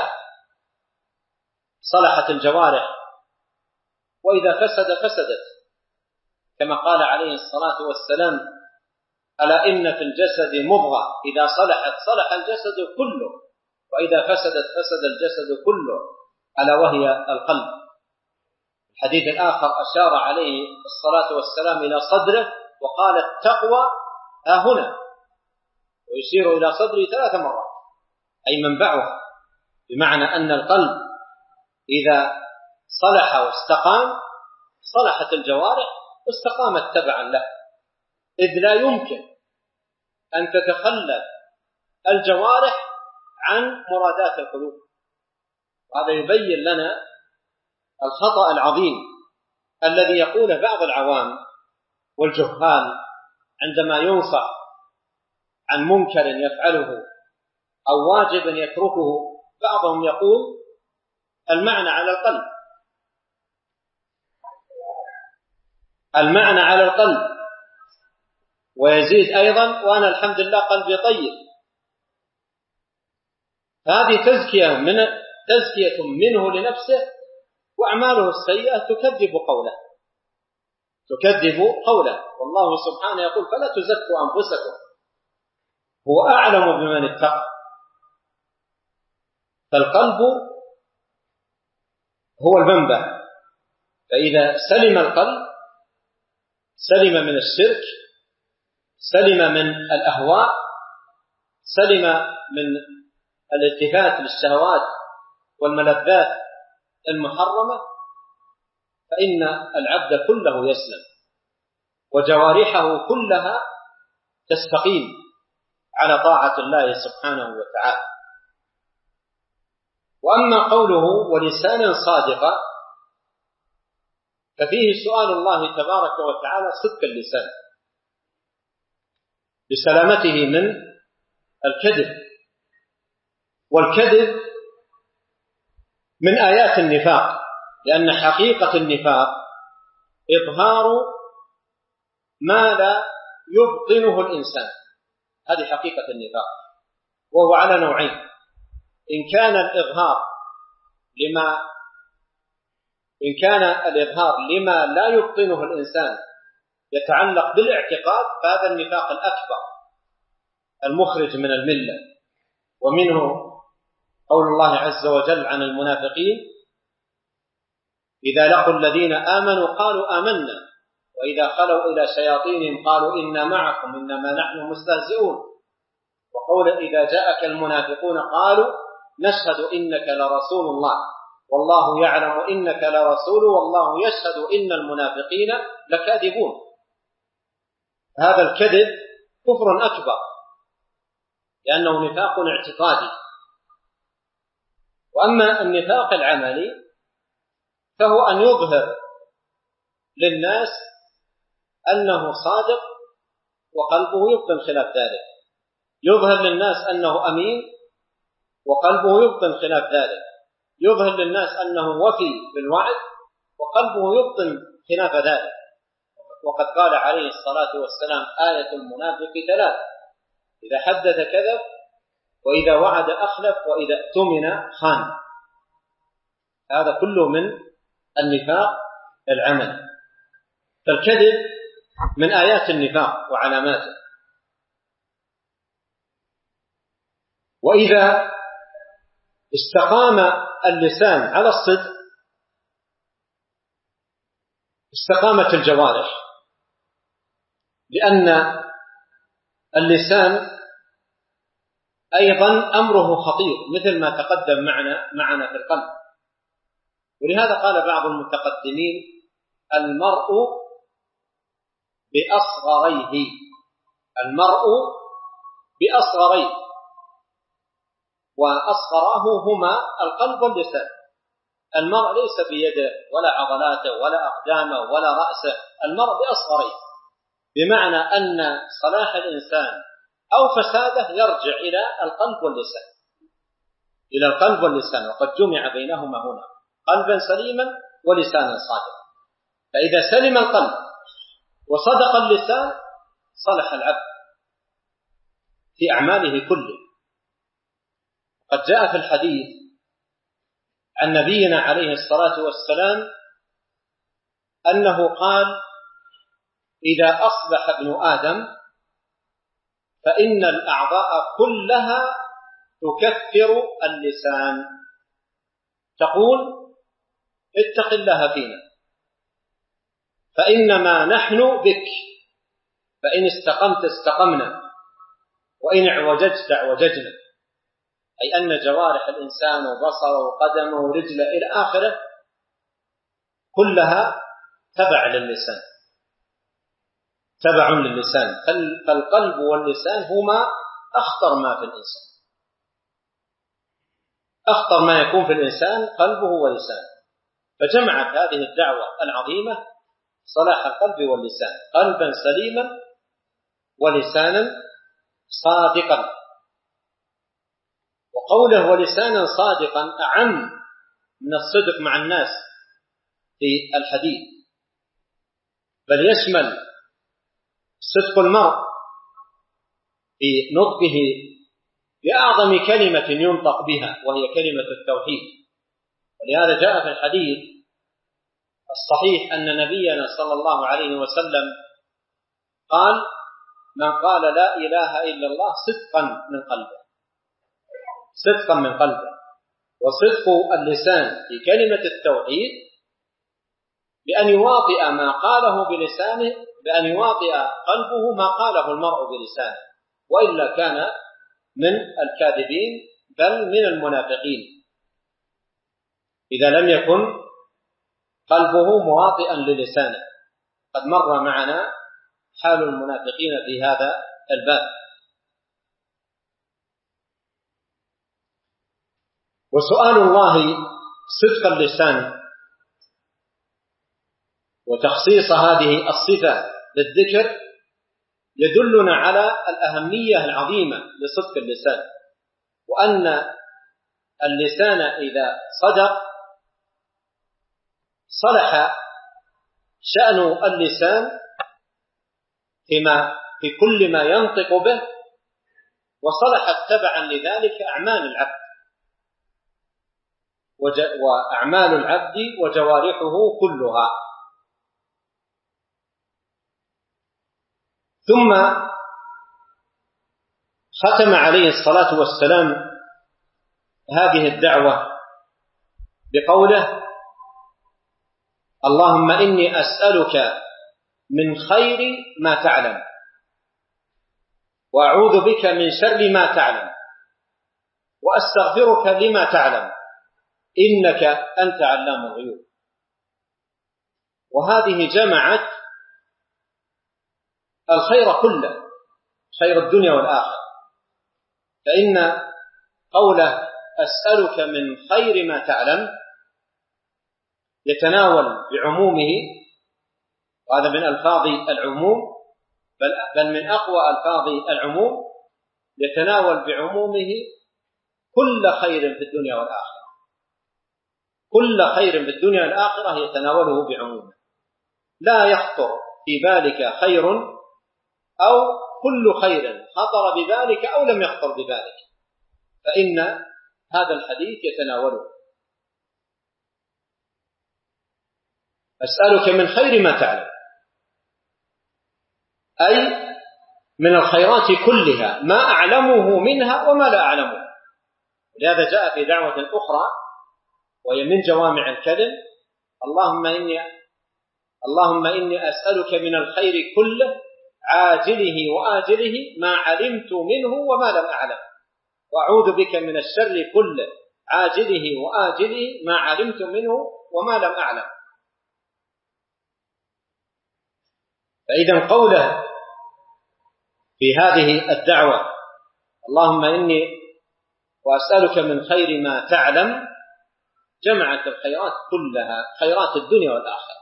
صلحت الجوارح، وإذا فسدت، كما قال عليه الصلاة والسلام: ألا إن في الجسد مضغة إذا صلحت صلح الجسد كله وإذا فسدت فسد الجسد كله، ألا وهي القلب. الحديث الآخر أشار عليه الصلاة والسلام إلى صدره وقال: التقوى ها هنا، ويشير إلى صدره 3 مرات، أي منبعها، بمعنى أن القلب إذا صلح واستقام صلحت الجوارح واستقامت تبعا له، إذ لا يمكن أن تتخلى الجوارح عن مرادات القلوب. وهذا يبين لنا الخطأ العظيم الذي يقول بعض العوام والجهال عندما ينصح عن منكر يفعله أو واجب يتركه. بعضهم يقول: المعنى على القلب، المعنى على القلب، ويزيد أيضا: وأنا الحمد لله قلبي طيب. هذه تزكية منه لنفسه، وأعماله السيئة تكذب قوله. والله سبحانه يقول: فلا تزكوا أنفسكم هو أعلم بمن اتقى. فالقلب هو المنبع، فإذا سلم القلب سلم من الشرك، سلم من الأهواء، سلم من الالتفات للشهوات والملذات المحرمة، فإن العبد كله يسلم وجوارحه كلها تستقيم على طاعة الله سبحانه وتعالى. وأما قوله ولسانا صادقا ففيه سؤال الله تبارك وتعالى صدق اللسان بسلامته من الكذب. والكذب من آيات النفاق، لأن حقيقة النفاق إظهار ما لا يبطنه الإنسان. هذه حقيقة النفاق، وهو على نوعين: إن كان الإظهار لما لا يبطنه الإنسان يتعلق بالاعتقاد، فهذا النفاق الأكبر المخرج من الملة. ومنه قول الله عز وجل عن المنافقين: إذا لقوا الذين آمنوا قالوا آمنا وإذا خلوا إلى شياطينهم قالوا إنا معكم إنما نحن مستهزئون. وقول: إذا جاءك المنافقون قالوا نشهد إنك لرسول الله والله يعلم إنك لرسول والله يشهد إن المنافقين لكاذبون. هذا الكذب كفر أكبر لأنه نفاق اعتقادي. وأما النفاق العملي فهو أن يظهر للناس أنه صادق وقلبه يبطن خلاف ذلك، يظهر للناس أنه أمين وقلبه يبطن خلاف ذلك، يظهر للناس أنه وفي بالوعد وقلبه يبطن خلاف ذلك. وقد قال عليه الصلاة والسلام: آية المنافق ثلاث: إذا حدث كذب، وإذا وعد أخلف، وإذا اؤتمن خان. هذا كله من النفاق العملي. فالكذب من آيات النفاق وعلاماته. وإذا استقام اللسان على الصدق استقامت الجوارح، لأن اللسان أيضا أمره خطير مثل ما تقدم معنا في القلب. ولهذا قال بعض المتقدمين: المرء بأصغريه، المرء بأصغريه، وأصغراه هما القلب واللسان. المرء ليس بيده ولا عضلاته ولا أقدامه ولا رأسه، المرء بأصغريه، بمعنى أن صلاح الإنسان أو فساده يرجع إلى القلب واللسان، إلى القلب واللسان، وقد جمع بينهما هنا قلبا سليما ولسانا صادقا. فإذا سلم القلب وصدق اللسان صلح العبد في أعماله كله. قد جاء في الحديث عن نبينا عليه الصلاة والسلام أنه قال: إذا أصبح ابن آدم فإن الأعضاء كلها تكفر اللسان، تقول: اتق الله فينا فإنما نحن بك، فإن استقمت استقمنا وإن اعوججت اعوججنا. أي أن جوارح الإنسان وبصره وقدمه ورجله إلى آخره كلها تبع للسان، تبع للسان. فالقلب واللسان هما أخطر ما في الإنسان، أخطر ما يكون في الإنسان قلبه ولسانه. فجمعت هذه الدعوة العظيمة صلاح القلب واللسان، قلبا سليما ولسانا صادقا. وقوله ولسانا صادقا أعم من الصدق مع الناس في الحديث، بل يشمل صدق المرء في نطقه بأعظم كلمة ينطق بها وهي كلمة التوحيد. ولهذا جاء في الحديث الصحيح أن نبينا صلى الله عليه وسلم قال: من قال لا إله إلا الله صدقا من قلبه، صدقا من قلبه. وصدق اللسان في كلمة التوحيد بأن يواطئ ما قاله بلسانه، بأن يواطئ قلبه ما قاله المرء بلسانه، وإلا كان من الكاذبين بل من المنافقين إذا لم يكن قلبه مواطئا للسانه. قد مر معنا حال المنافقين في هذا الباب. وسؤال الله صدق اللسان وتخصيص هذه الصفة بالذكر يدلنا على الأهمية العظيمة لصدق اللسان، وأن اللسان إذا صدق صلح شأن اللسان في كل ما ينطق به وصلحت تبعا لذلك أعمال العبد وأعمال العبد وجوارحه كلها. ثم ختم عليه الصلاة والسلام هذه الدعوة بقوله: اللهم إني أسألك من خير ما تعلم وأعوذ بك من شر ما تعلم وأستغفرك لما تعلم إنك أنت علام الغيوب. وهذه جمعت الخير كله، خير الدنيا والآخرة، فإن قوله أسألك من خير ما تعلم يتناول بعمومه، وهذا من ألفاظ العموم، بل من أقوى ألفاظ العموم، يتناول بعمومه كل خير في الدنيا والآخرة، كل خير في الدنيا والآخرة يتناوله بعمومه، لا يخطر في بالك خير أو كل خير خطر بذلك أو لم يخطر بذلك، فإن هذا الحديث يتناوله. أسألك من خير ما تعلم، أي من الخيرات كلها، ما أعلمه منها وما لا أعلمه. لهذا جاء في دعوة أخرى وهي من جوامع الكلم: اللهم إني أسألك من الخير كله عاجله وآجله ما علمت منه وما لم أعلم، وأعوذ بك من الشر كله عاجله وآجله ما علمت منه وما لم أعلم. فإذا قوله في هذه الدعوة اللهم إني وأسألك من خير ما تعلم جمعت الخيرات كلها، خيرات الدنيا والآخرة.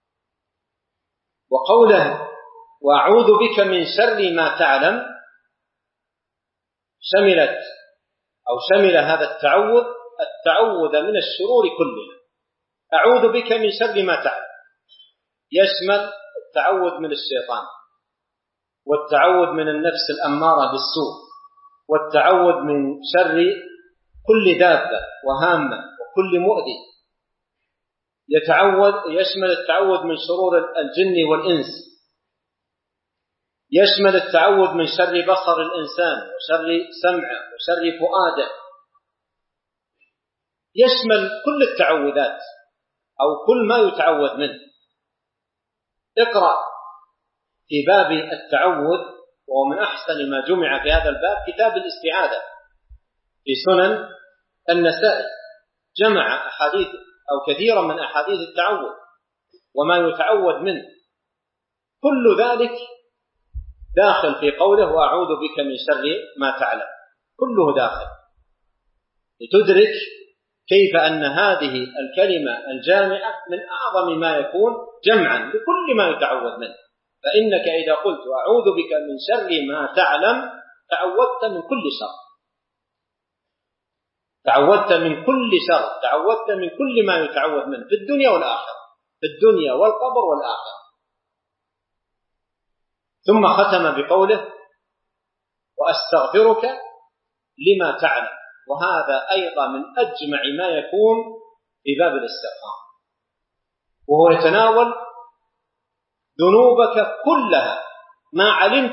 وقوله وأعوذ بك من شر ما تعلم شمل هذا التعوذ من الشرور كلها. أعوذ بك من شر ما تعلم يشمل التعوذ من الشيطان، والتعوذ من النفس الأمارة بالسوء، والتعوذ من شر كل دابة وهامة وكل مؤذي، يشمل التعوذ من شرور الجن والإنس، يشمل التعوذ من شر بصر الإنسان وشر سمعه وشر فؤاده، يشمل كل التعوذات أو كل ما يتعوذ منه. اقرأ في باب التعوذ، ومن أحسن ما جمع في هذا الباب كتاب الاستعاذة في سنن النسائي، جمع أحاديث أو كثيرا من أحاديث التعوذ وما يتعوذ منه، كل ذلك داخل في قوله وأعوذ بك من شر ما تعلم، كله داخل، لتدرك كيف أن هذه الكلمة الجامعة من أعظم ما يكون جمعا لكل ما يتعوذ منه. فإنك إذا قلت أعوذ بك من شر ما تعلم تعوذت من كل شر، تعوذت من كل شر، تعوذت من كل ما يتعوذ منه في الدنيا والآخرة، في الدنيا والقبر والآخرة. ثم ختم بقوله وأستغفرك لما تعلم، وهذا أيضا من أجمع ما يكون في باب الاستغفار، وهو يتناول ذنوبك كلها، ما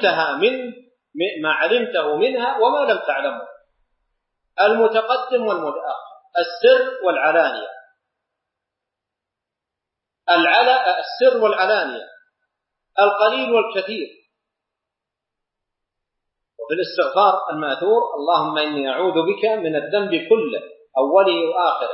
علمته منها وما لم تعلمه، المتقدم والمتأخر، السر والعلانية، السر والعلانية، القليل والكثير. وفي الاستغفار المأثور اللهم إني أعوذ بك من الذنب كله أوله وآخره،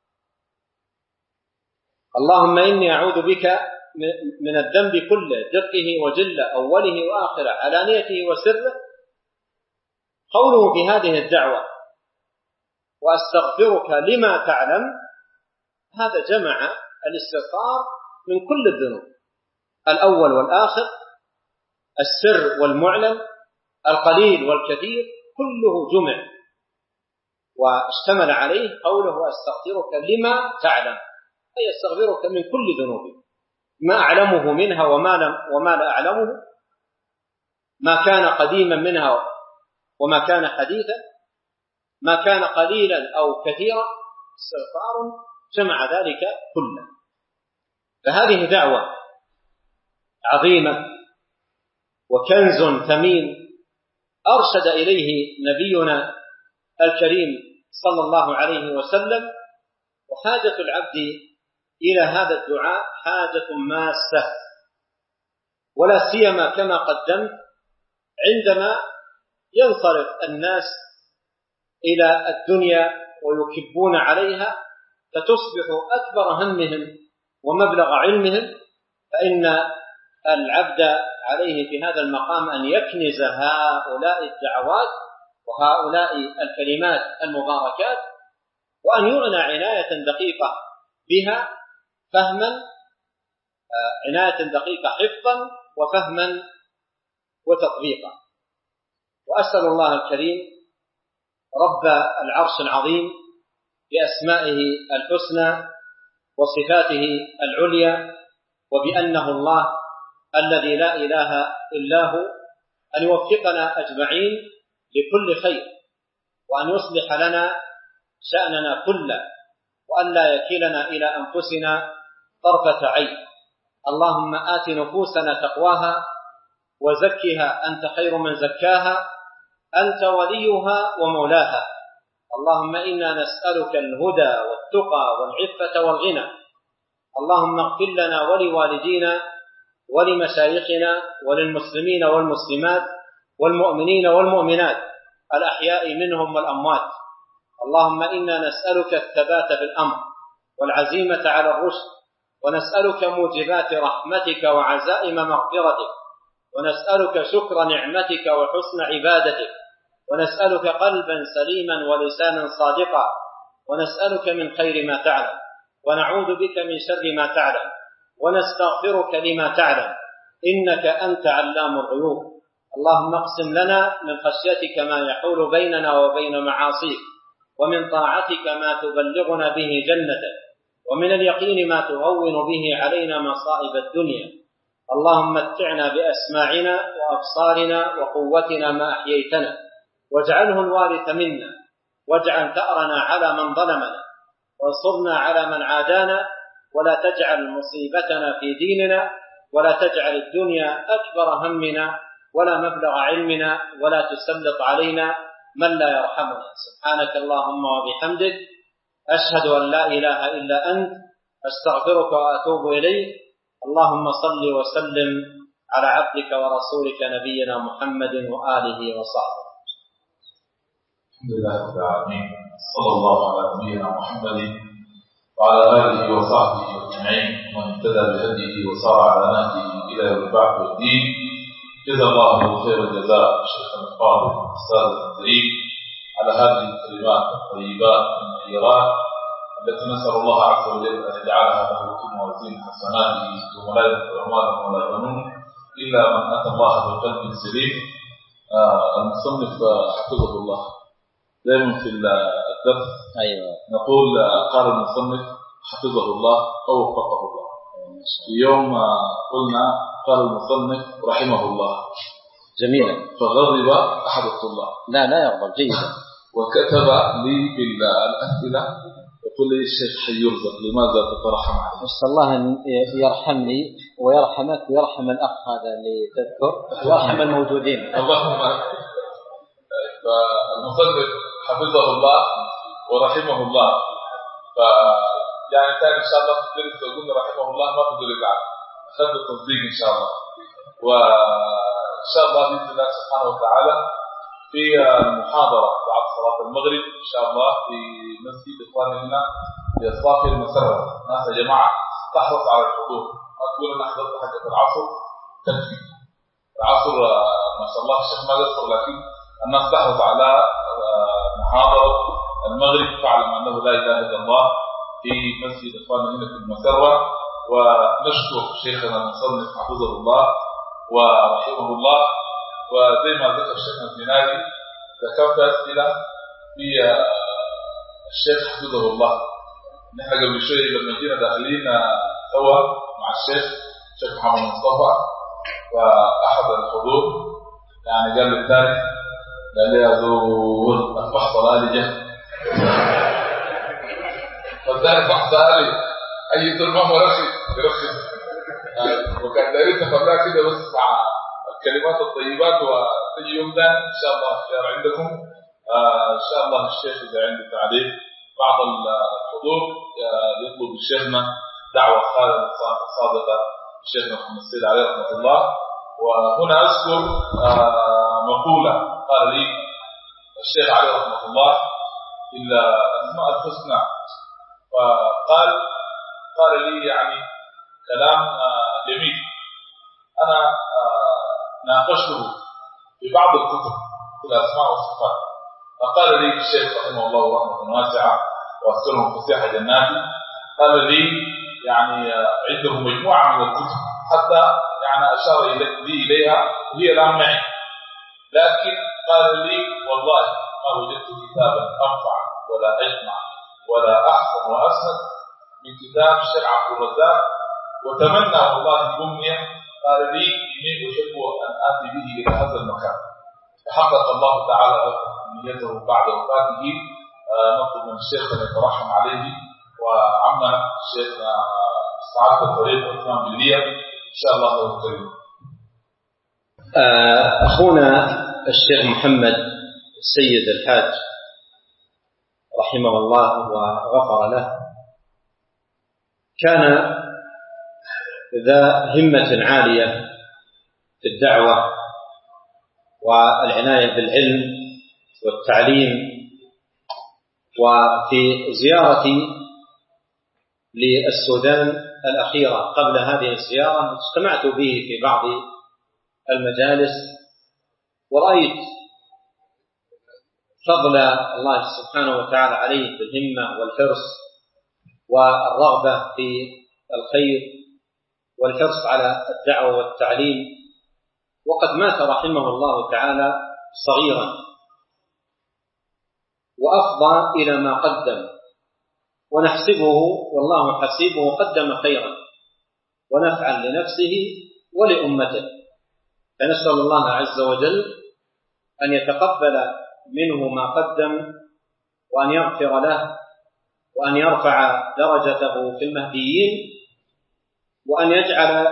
اللهم إني أعوذ بك من الذنب كله دقه وجله أوله وآخره علانيته وسره. قوله في هذه الدعوة وأستغفرك لما تعلم، هذا جمع الاستغفار من كل الذنوب، الأول والآخر، السر والمعلن، القليل والكثير، كله جمع واشتمل عليه قوله أستغفرك لما تعلم، أي أستغفرك من كل ذنوب، ما أعلمه منها وما لا أعلمه، ما كان قديما منها وما كان حديثا، ما كان قليلا أو كثيرا استغفار جمع ذلك كله. فهذه دعوة عظيمة وكنز ثمين أرشد إليه نبينا الكريم صلى الله عليه وسلم. وحاجة العبد إلى هذا الدعاء حاجة ماسة، ولا سيما كما قدمت عندما ينصرف الناس إلى الدنيا ويكبون عليها فتصبح أكبر همهم ومبلغ علمهم، فإن العبد عليه في هذا المقام أن يكنز هؤلاء الدعوات وهؤلاء الكلمات المباركات، وأن يعنى عناية دقيقة بها فهما، عناية دقيقة حفظا وفهما وتطبيقا. وأسأل الله الكريم رب العرش العظيم بأسمائه الحسنى وصفاته العليا وبأنه الله الذي لا إله إلا هو أن يوفقنا أجمعين لكل خير، وأن يصلح لنا شأننا كله، وأن لا يكلنا إلى أنفسنا طرفة عين. اللهم آت نفوسنا تقواها وزكها أنت خير من زكاها، أنت وليها ومولاها. اللهم إنا نسألك الهدى والتقى والعفة والغنى. اللهم اغفر لنا ولوالدينا ولمشايخنا وللمسلمين والمسلمات والمؤمنين والمؤمنات الأحياء منهم والأموات. اللهم إنا نسألك الثبات في الأمر والعزيمة على الرشد، ونسألك موجبات رحمتك وعزائم مغفرتك، ونسألك شكر نعمتك وحسن عبادتك، ونسألك قلبا سليما ولسانا صادقا، ونسألك من خير ما تعلم، ونعوذ بك من شر ما تعلم، ونستغفرك لما تعلم، إنك أنت علام الغيوب. اللهم اقسم لنا من خشيتك ما يحول بيننا وبين معاصيك، ومن طاعتك ما تبلغنا به جنتك، ومن اليقين ما تهون به علينا مصائب الدنيا. اللهم متعنا بأسماعنا وأبصارنا وقوتنا ما أحييتنا، واجعله الوارث منا، واجعل ثأرنا على من ظلمنا، وانصرنا على من عادانا، ولا تجعل مصيبتنا في ديننا، ولا تجعل الدنيا أكبر همنا ولا مبلغ علمنا، ولا تسلط علينا من لا يرحمنا. سبحانك اللهم وبحمدك، أشهد أن لا إله إلا أنت، أستغفرك وأتوب إليك. اللهم صل وسلم على عبدك ورسولك نبينا محمد وآله وصحبه. الحمد لله رب العالمين، صلى الله على نبينا محمد وعلى آله وصحبه أجمعين، ومن اهتدى بهديه وسار على نهجه إلى يوم البعث والدين. جزا الله خير الجزاء شيخنا الفاضل الأستاذ الكريم على هذه الكلمات الطيبات النيرات التي نسأل الله عز وجل أن يجعلها له في موازين حسناته ولا يذكر أعمالهم ولا يظنون إلا من أتى الله بقلب سليم. المصنف حفظه الله دائما في الدرس نقول قال المصنف حفظه الله أو وفقه الله. في يوم قلنا قال المصنف رحمه الله، جميلا، فغضب أحد الطلاب، لا يغضب، جيدا، وكتب لي بالأسئلة يقول لي الشيخ حي يرزق لماذا تترحم عليه؟ نسأل الله أن يرحمني ويرحمك ويرحم الأخ هذا اللي تذكر ويرحم الموجودين. اللهم. فالمصنف حفظه الله ورحمه الله، يعني ثاني إن شاء الله في الدرس لو قلنا رحمه الله ما تقول بعد خد التصديق إن شاء الله. وإن شاء الله بإذن الله سبحانه وتعالى في المحاضرة بعد صلاة المغرب إن شاء الله في مسجد إخواننا في الصافي المسرة. ناس يا جماعة تحرص على الحضور، ما تقول أنا حضرت حاجة العصر تكفي. العصر ما شاء الله الشيخ ما يذكر، لكن الناس تحرص على محاضرة المغرب، فاعلم أنه لا إله إلا الله في مسجد إخواننا هنا في المسرة. ونشكر شيخنا المصنف حفظه الله ورحمه الله. وزي ما ذكر الشيخ الزناري ذكرت أسئلة في الشيخ حفظه الله. نحن قبل شوي لما جينا داخلين سوا مع الشيخ محمد مصطفى وأحد الحضور يعني قال للثاني قال لي يا زول الفحص الآلي جه فده الفحص آلي أي زول ما هو يرخص وكان دايرين نخليها كده بس مع الكلمات الطيبات وتجي يوم ده إن شاء الله اختيار عندكم. إن شاء الله الشيخ إذا عنده تعليق بعض الحضور يطلب الشيخنا دعوة صادقة الشيخنا محمد السيد عليه رحمة الله. وهنا أذكر مقولة قال لي الشيخ عليه رحمة الله إلا أسماء الحسنى، فقال لي يعني كلام جميل. أنا ناقشته في بعض الكتب في الأسماء والصفات، فقال لي الشيخ رحمه الله رحمة واسعة وأذكرهم فسيح جناتي، قال لي يعني عنده مجموعة من الكتب حتى يعني أشار لي إليها وهي الآن معي، لكن قال لي والله ما وجدت كتابا أنفع ولا أجمع ولا أحسن وأسهل من كتاب الشيخ عبد الرزاق، وتمنى والله بأمنية قال لي إني أحب أن آتي به إلى هذا المكان. فحقق الله تعالى نيته بعد وفاته. نطلب من الشيخ أن يترحم عليه وعمنا الشيخ سعادة الطريق عثمان باللية إن شاء الله الكريم. أخونا الشيخ محمد السيد الحاج رحمه الله وغفر له كان ذا همة عالية في الدعوة والعناية بالعلم والتعليم. وفي زيارتي للسودان الأخيرة قبل هذه الزيارة اجتمعت به في بعض المجالس ورأيت فضل الله سبحانه وتعالى عليه بالهمة والحرص والرغبة في الخير والحرص على الدعوة والتعليم، وقد مات رحمه الله تعالى صغيرا وأفضى إلى ما قدم، ونحسبه والله حسيبه قدم خيرا ونفعا لنفسه ولأمته. فنسأل الله عز وجل أن يتقبل منه ما قدم وأن يغفر له وأن يرفع درجته في المهديين وأن يجعل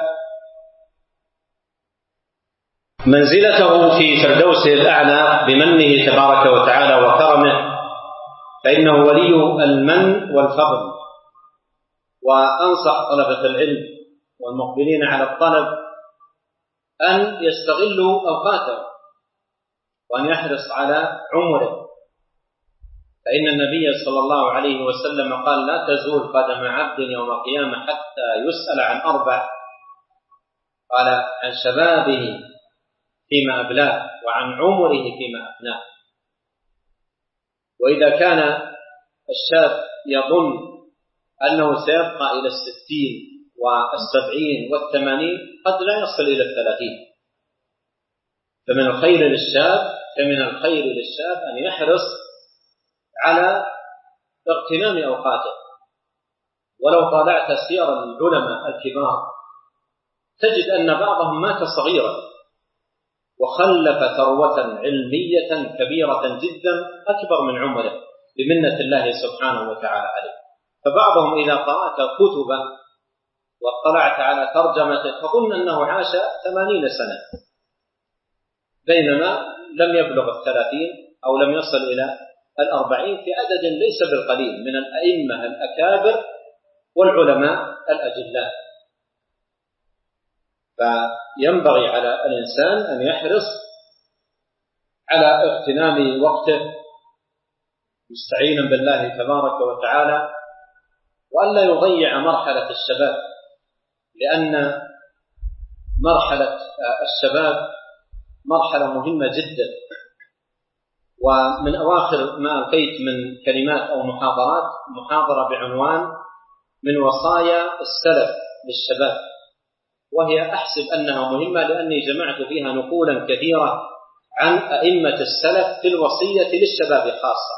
منزلته في فردوسه الأعلى بمنه تبارك وتعالى وكرمه، فإنه ولي المن والفضل. وأنصح طلبة العلم والمقبلين على الطلب أن يستغلوا أوقاتهم وأن يحرص على عمره، فإن النبي صلى الله عليه وسلم قال لا تزول قدم عبد يوم القيامة حتى يسأل عن أربع، قال عن شبابه فيما أبلاه وعن عمره فيما أفناه. وإذا كان الشاب يظن أنه سيبقى إلى 60 و70 و80 قد لا يصل إلى 30. فمن الخير للشاب أن يحرص على اغتنام أوقاته. ولو طالعت سير العلماء الكبار تجد أن بعضهم مات صغيرا وخلف ثروة علمية كبيرة جدا أكبر من عمره بمنة الله سبحانه وتعالى عليه. فبعضهم إذا قرأت كتبه واطلعت على ترجمته تظن أنه عاش 80 سنة بينما لم يبلغ 30 أو لم يصل إلى 40 في عدد ليس بالقليل من الأئمة الأكابر والعلماء الأجلاء. فينبغي على الإنسان أن يحرص على اغتنام وقته مستعينا بالله تبارك وتعالى، وألا يضيع مرحلة الشباب، لأن مرحلة الشباب مرحلة مهمة جدا. ومن أواخر ما ألقيت من كلمات أو محاضرات محاضرة بعنوان من وصايا السلف للشباب، وهي أحسب أنها مهمة لأني جمعت فيها نقولا كثيرة عن أئمة السلف في الوصية للشباب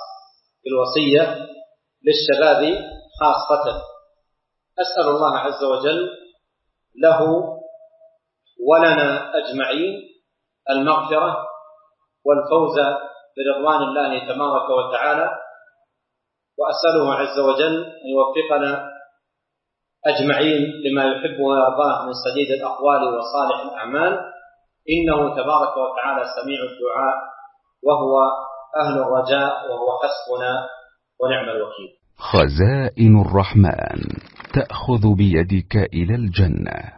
خاصة. أسأل الله عز وجل له ولنا أجمعين المغفرة والفوز برضوان الله تبارك وتعالى، وأسأله عز وجل أن يوفقنا أجمعين لما يحب ويرضاه من سديد الأقوال وصالح الأعمال، إنه تبارك وتعالى سميع الدعاء وهو أهل الرجاء وهو حسبنا ونعم الوكيل. خزائن الرحمن تأخذ بيدك إلى الجنة.